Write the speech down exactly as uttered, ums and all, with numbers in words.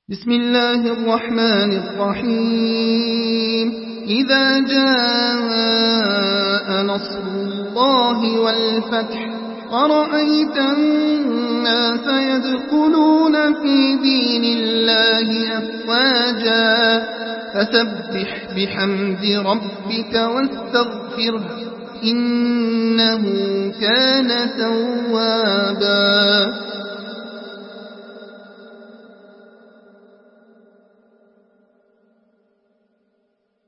بسم الله الرحمن الرحيم إذا جاء نصر الله والفتح ورأيت الناس يدخلون في دين الله أفواجا فسبح بحمد ربك واستغفره إنه كان توابا